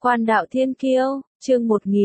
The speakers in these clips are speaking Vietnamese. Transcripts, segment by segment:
Quan đạo thiên kiêu, chương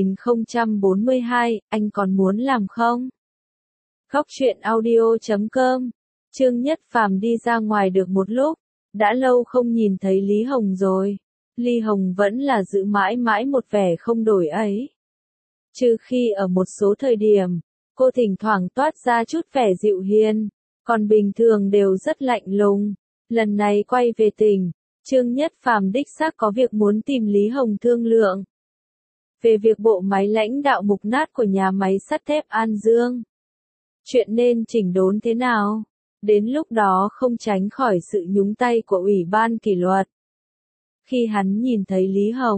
1042, anh còn muốn làm không? Góc truyện audio.com. Trương Nhất Phàm đi ra ngoài được một lúc, đã lâu không nhìn thấy Lý Hồng rồi. Lý Hồng vẫn là giữ mãi mãi một vẻ không đổi ấy. Trừ khi ở một số thời điểm, cô thỉnh thoảng toát ra chút vẻ dịu hiền, còn bình thường đều rất lạnh lùng. Lần này quay về tỉnh, Trương Nhất Phàm đích xác có việc muốn tìm Lý Hồng thương lượng. Về việc bộ máy lãnh đạo mục nát của nhà máy sắt thép An Dương. Chuyện nên chỉnh đốn thế nào? Đến lúc đó không tránh khỏi sự nhúng tay của Ủy ban kỷ luật. Khi hắn nhìn thấy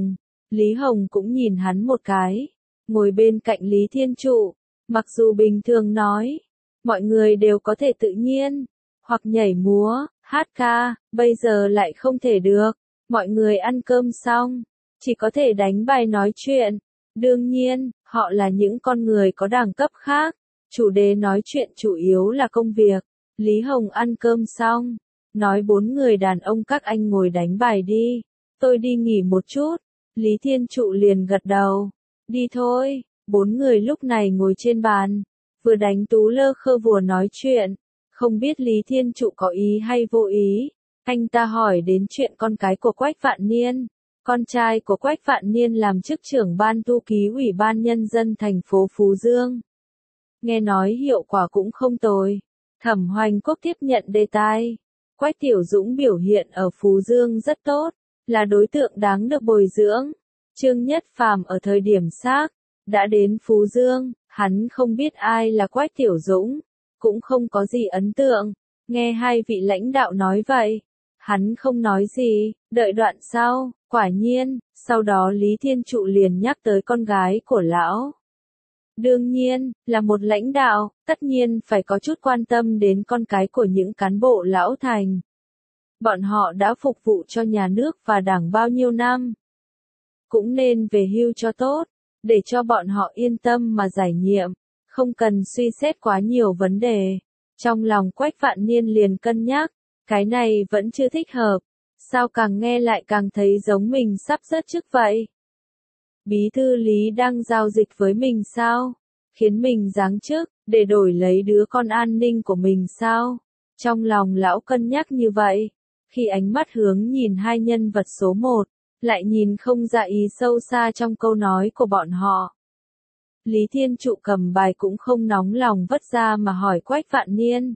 Lý Hồng cũng nhìn hắn một cái, ngồi bên cạnh Lý Thiên Trụ, mặc dù bình thường nói, mọi người đều có thể tự nhiên, hoặc nhảy múa, hát ca, bây giờ lại không thể được. Mọi người ăn cơm xong, chỉ có thể đánh bài nói chuyện. Đương nhiên, họ là những con người có đẳng cấp khác. Chủ đề nói chuyện chủ yếu là công việc. Lý Hồng ăn cơm xong, nói 4 người đàn ông các anh ngồi đánh bài đi. Tôi đi nghỉ một chút. Lý Thiên Trụ liền gật đầu. Đi thôi. 4 người lúc này ngồi trên bàn, vừa đánh tú lơ khơ vừa nói chuyện. Không biết Lý Thiên Trụ có ý hay vô ý, anh ta hỏi đến chuyện con cái của Quách Vạn Niên. Con trai của Quách Vạn Niên làm chức trưởng ban tu ký Ủy ban Nhân dân thành phố Phú Dương. Nghe nói hiệu quả cũng không tồi. Thẩm Hoành Quốc tiếp nhận đề tài. Quách Tiểu Dũng biểu hiện ở Phú Dương rất tốt, là đối tượng đáng được bồi dưỡng. Trương Nhất Phàm ở thời điểm xác đã đến Phú Dương, hắn không biết ai là Quách Tiểu Dũng, cũng không có gì ấn tượng. Nghe hai vị lãnh đạo nói vậy, hắn không nói gì, đợi đoạn sau, quả nhiên, sau đó Lý Thiên Trụ liền nhắc tới con gái của lão. Đương nhiên, là một lãnh đạo, tất nhiên phải có chút quan tâm đến con cái của những cán bộ lão thành. Bọn họ đã phục vụ cho nhà nước và đảng bao nhiêu năm. Cũng nên về hưu cho tốt, để cho bọn họ yên tâm mà giải nhiệm, không cần suy xét quá nhiều vấn đề. Trong lòng Quách Vạn Niên liền cân nhắc, cái này vẫn chưa thích hợp, sao càng nghe lại càng thấy giống mình sắp rớt chức vậy. Bí thư Lý đang giao dịch với mình sao? Khiến mình giáng chức, để đổi lấy đứa con an ninh của mình sao? Trong lòng lão cân nhắc như vậy, khi ánh mắt hướng nhìn hai nhân vật số 1, lại nhìn không ra ý sâu xa trong câu nói của bọn họ. Lý Thiên Trụ cầm bài cũng không nóng lòng vất ra mà hỏi Quách Vạn Niên.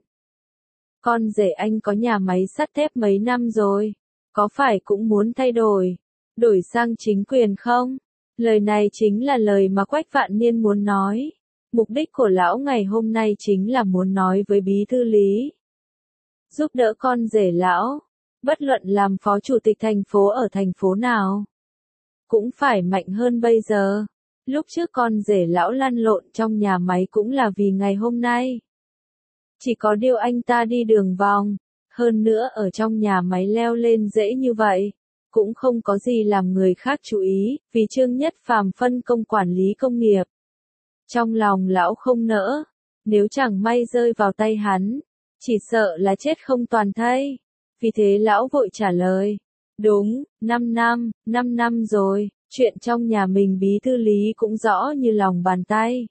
Con rể anh có nhà máy sắt thép mấy năm rồi, có phải cũng muốn thay đổi sang chính quyền không? Lời này chính là lời mà Quách Vạn Niên muốn nói. Mục đích của lão ngày hôm nay chính là muốn nói với bí thư Lý. Giúp đỡ con rể lão, bất luận làm phó chủ tịch thành phố ở thành phố nào, cũng phải mạnh hơn bây giờ. Lúc trước con rể lão lăn lộn trong nhà máy cũng là vì ngày hôm nay. Chỉ có điều anh ta đi đường vòng, hơn nữa ở trong nhà máy leo lên dễ như vậy, cũng không có gì làm người khác chú ý, vì Trương Nhất Phàm phân công quản lý công nghiệp. Trong lòng lão không nỡ, nếu chẳng may rơi vào tay hắn, chỉ sợ là chết không toàn thây. Vì thế lão vội trả lời, đúng, 5 năm rồi, chuyện trong nhà mình bí thư Lý cũng rõ như lòng bàn tay.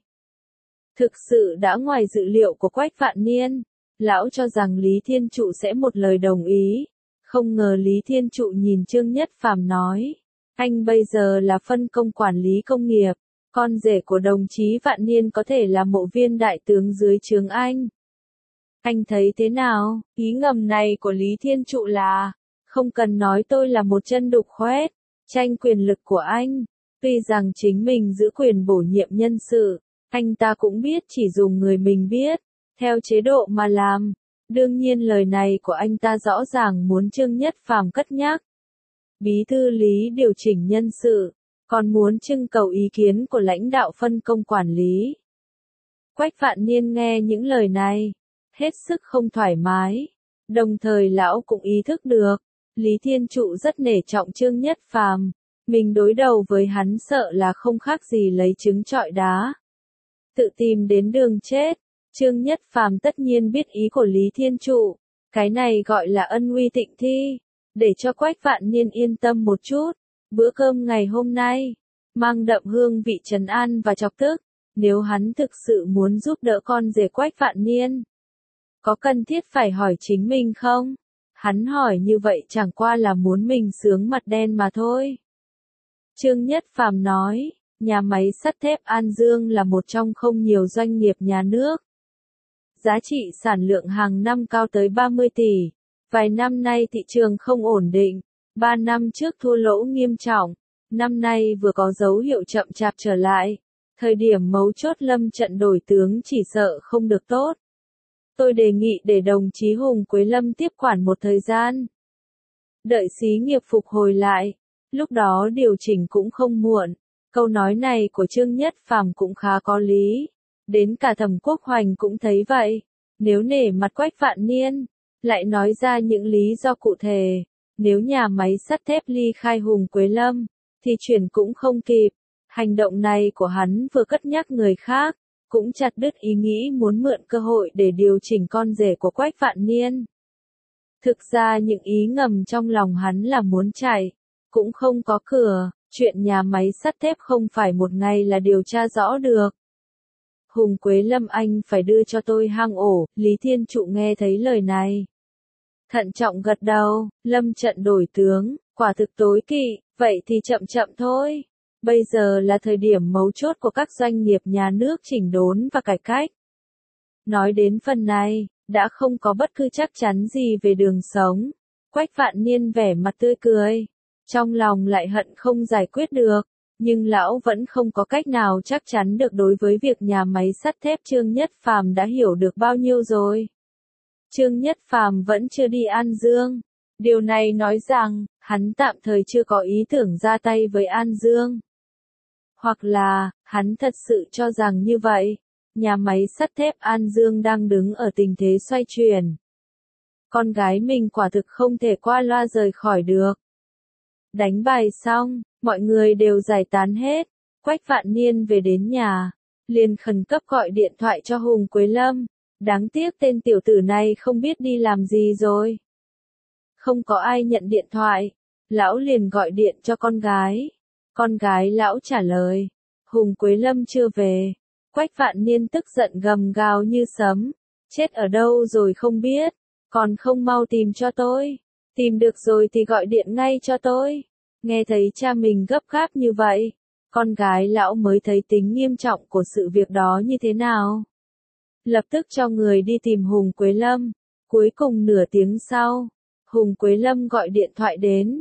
Thực sự đã ngoài dự liệu của Quách Vạn Niên, lão cho rằng Lý Thiên Trụ sẽ một lời đồng ý, không ngờ Lý Thiên Trụ nhìn Trương Nhất Phàm nói, anh bây giờ là phân công quản lý công nghiệp, con rể của đồng chí Vạn Niên có thể là mộ viên đại tướng dưới trướng anh. Anh thấy thế nào? Ý ngầm này của Lý Thiên Trụ là, không cần nói tôi là một chân đục khoét, tranh quyền lực của anh. Tuy rằng chính mình giữ quyền bổ nhiệm nhân sự, anh ta cũng biết chỉ dùng người mình biết, theo chế độ mà làm. Đương nhiên lời này của anh ta rõ ràng muốn Trương Nhất Phàm cất nhắc. Bí thư Lý điều chỉnh nhân sự, còn muốn trưng cầu ý kiến của lãnh đạo phân công quản lý. Quách Vạn Niên nghe những lời này, hết sức không thoải mái. Đồng thời lão cũng ý thức được, Lý Thiên Trụ rất nể trọng Trương Nhất Phàm, mình đối đầu với hắn sợ là không khác gì lấy trứng trọi đá. Tự tìm đến đường chết. Trương Nhất Phàm tất nhiên biết ý của Lý Thiên Trụ, cái này gọi là ân uy tịnh thi, để cho Quách Vạn Niên yên tâm một chút. Bữa cơm ngày hôm nay, mang đậm hương vị trấn an và chọc tức, nếu hắn thực sự muốn giúp đỡ con rể Quách Vạn Niên. Có cần thiết phải hỏi chính mình không? Hắn hỏi như vậy chẳng qua là muốn mình sướng mặt đen mà thôi. Trương Nhất Phàm nói, nhà máy sắt thép An Dương là một trong không nhiều doanh nghiệp nhà nước. Giá trị sản lượng hàng năm cao tới 30 tỷ. Vài năm nay thị trường không ổn định. 3 năm trước thua lỗ nghiêm trọng. Năm nay vừa có dấu hiệu chậm chạp trở lại. Thời điểm mấu chốt lâm trận đổi tướng chỉ sợ không được tốt. Tôi đề nghị để đồng chí Hùng Quế Lâm tiếp quản một thời gian. Đợi xí nghiệp phục hồi lại. Lúc đó điều chỉnh cũng không muộn. Câu nói này của Trương Nhất Phàm cũng khá có lý. Đến cả Thẩm Quốc Hoành cũng thấy vậy. Nếu nể mặt Quách Vạn Niên, lại nói ra những lý do cụ thể. Nếu nhà máy sắt thép ly khai Hùng Quế Lâm, thì chuyển cũng không kịp. Hành động này của hắn vừa cất nhắc người khác, cũng chặt đứt ý nghĩ muốn mượn cơ hội để điều chỉnh con rể của Quách Vạn Niên. Thực ra những ý ngầm trong lòng hắn là muốn chạy, cũng không có cửa, chuyện nhà máy sắt thép không phải một ngày là điều tra rõ được. Hùng Quế Lâm anh phải đưa cho tôi hang ổ, Lý Thiên Trụ nghe thấy lời này. Thận trọng gật đầu, lâm trận đổi tướng, quả thực tối kỵ, vậy thì chậm chậm thôi. Bây giờ là thời điểm mấu chốt của các doanh nghiệp nhà nước chỉnh đốn và cải cách. Nói đến phần này, đã không có bất cứ chắc chắn gì về đường sống. Quách Vạn Niên vẻ mặt tươi cười. Trong lòng lại hận không giải quyết được. Nhưng lão vẫn không có cách nào chắc chắn được đối với việc nhà máy sắt thép Trương Nhất Phàm đã hiểu được bao nhiêu rồi. Trương Nhất Phàm vẫn chưa đi An Dương. Điều này nói rằng, hắn tạm thời chưa có ý tưởng ra tay với An Dương. Hoặc là, hắn thật sự cho rằng như vậy, nhà máy sắt thép An Dương đang đứng ở tình thế xoay chuyển. Con gái mình quả thực không thể qua loa rời khỏi được. Đánh bài xong, mọi người đều giải tán hết. Quách Vạn Niên về đến nhà, liền khẩn cấp gọi điện thoại cho Hùng Quế Lâm. Đáng tiếc tên tiểu tử này không biết đi làm gì rồi. Không có ai nhận điện thoại, lão liền gọi điện cho con gái. Con gái lão trả lời, Hùng Quế Lâm chưa về. Quách Vạn Niên tức giận gầm gào như sấm, chết ở đâu rồi không biết, còn không mau tìm cho tôi. Tìm được rồi thì gọi điện ngay cho tôi. Nghe thấy cha mình gấp gáp như vậy, con gái lão mới thấy tính nghiêm trọng của sự việc đó như thế nào. Lập tức cho người đi tìm Hùng Quế Lâm. Cuối cùng nửa tiếng sau, Hùng Quế Lâm gọi điện thoại đến.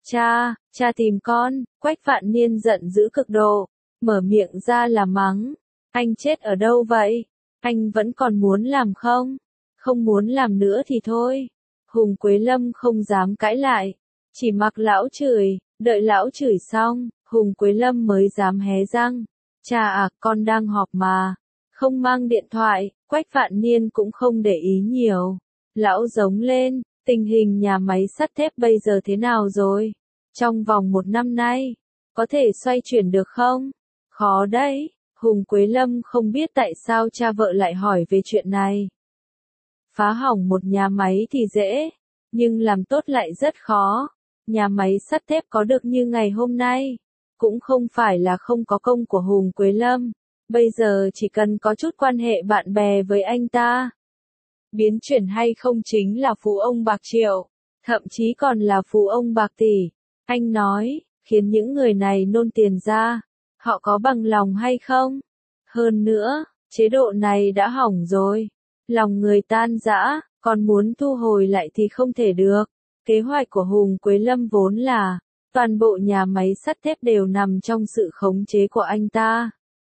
Cha tìm con. Quách Vạn Niên giận dữ cực độ, mở miệng ra là mắng. Anh chết ở đâu vậy? Anh vẫn còn muốn làm không? Không muốn làm nữa thì thôi. Hùng Quế Lâm không dám cãi lại, chỉ mặc lão chửi, đợi lão chửi xong, Hùng Quế Lâm mới dám hé răng. Cha à, con đang họp mà. Không mang điện thoại. Quách Vạn Niên cũng không để ý nhiều. Lão giống lên, tình hình nhà máy sắt thép bây giờ thế nào rồi? Trong vòng 1 năm nay, có thể xoay chuyển được không? Khó đấy. Hùng Quế Lâm không biết tại sao cha vợ lại hỏi về chuyện này. Phá hỏng một nhà máy thì dễ, nhưng làm tốt lại rất khó. Nhà máy sắt thép có được như ngày hôm nay, cũng không phải là không có công của Hùng Quế Lâm. Bây giờ chỉ cần có chút quan hệ bạn bè với anh ta. Biến chuyển hay không chính là phú ông bạc triệu, thậm chí còn là phú ông bạc tỷ. Anh nói, khiến những người này nôn tiền ra. Họ có bằng lòng hay không? Hơn nữa, chế độ này đã hỏng rồi. Lòng người tan rã, còn muốn thu hồi lại thì không thể được. Kế hoạch của Hùng Quế Lâm vốn là, toàn bộ nhà máy sắt thép đều nằm trong sự khống chế của anh ta.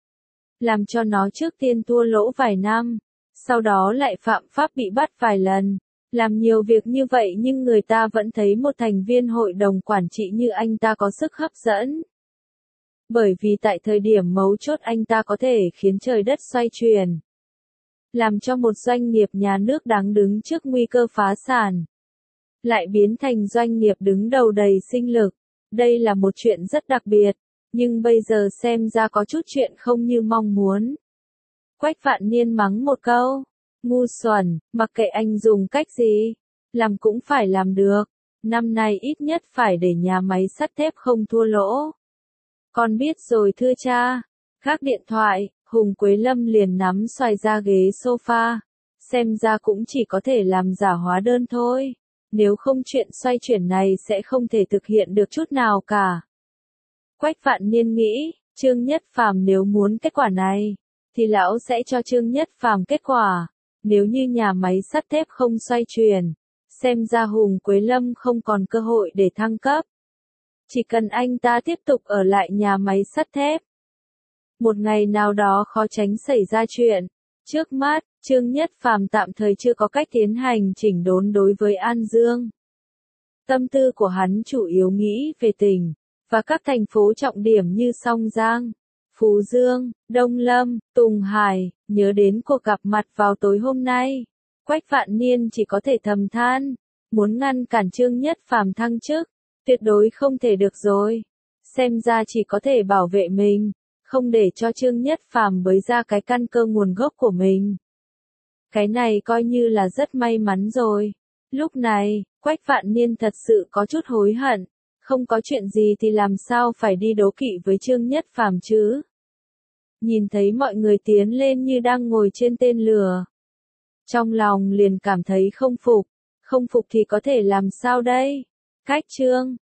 Làm cho nó trước tiên thua lỗ vài năm, sau đó lại phạm pháp bị bắt vài lần. Làm nhiều việc như vậy nhưng người ta vẫn thấy một thành viên hội đồng quản trị như anh ta có sức hấp dẫn. Bởi vì tại thời điểm mấu chốt anh ta có thể khiến trời đất xoay chuyển. Làm cho một doanh nghiệp nhà nước đáng đứng trước nguy cơ phá sản, lại biến thành doanh nghiệp đứng đầu đầy sinh lực. Đây là một chuyện rất đặc biệt, nhưng bây giờ xem ra có chút chuyện không như mong muốn. Quách Vạn Niên mắng một câu, ngu xuẩn, mặc kệ anh dùng cách gì, làm cũng phải làm được. năm nay ít nhất phải để nhà máy sắt thép không thua lỗ. Con biết rồi thưa cha. Gác điện thoại, Hùng Quế Lâm liền nắm xoài ra ghế sofa. Xem ra cũng chỉ có thể làm giả hóa đơn thôi. Nếu không chuyện xoay chuyển này sẽ không thể thực hiện được chút nào cả. Quách Vạn Niên nghĩ, Trương Nhất Phàm nếu muốn kết quả này, thì lão sẽ cho Trương Nhất Phàm kết quả. Nếu như nhà máy sắt thép không xoay chuyển, xem ra Hùng Quế Lâm không còn cơ hội để thăng cấp. Chỉ cần anh ta tiếp tục ở lại nhà máy sắt thép, một ngày nào đó khó tránh xảy ra chuyện. Trước mắt, Trương Nhất Phàm tạm thời chưa có cách tiến hành chỉnh đốn đối với An Dương. Tâm tư của hắn chủ yếu nghĩ về tỉnh, và các thành phố trọng điểm như Song Giang, Phú Dương, Đông Lâm, Tùng Hải, nhớ đến cuộc gặp mặt vào tối hôm nay. Quách Vạn Niên chỉ có thể thầm than, muốn ngăn cản Trương Nhất Phàm thăng chức, tuyệt đối không thể được rồi. Xem ra chỉ có thể bảo vệ mình, không để cho Trương Nhất Phàm bới ra cái căn cơ nguồn gốc của mình. Cái này coi như là rất may mắn rồi. Lúc này, Quách Vạn Niên thật sự có chút hối hận, không có chuyện gì thì làm sao phải đi đố kỵ với Trương Nhất Phàm chứ. Nhìn thấy mọi người tiến lên như đang ngồi trên tên lửa. Trong lòng liền cảm thấy không phục thì có thể làm sao đây? Cách Trương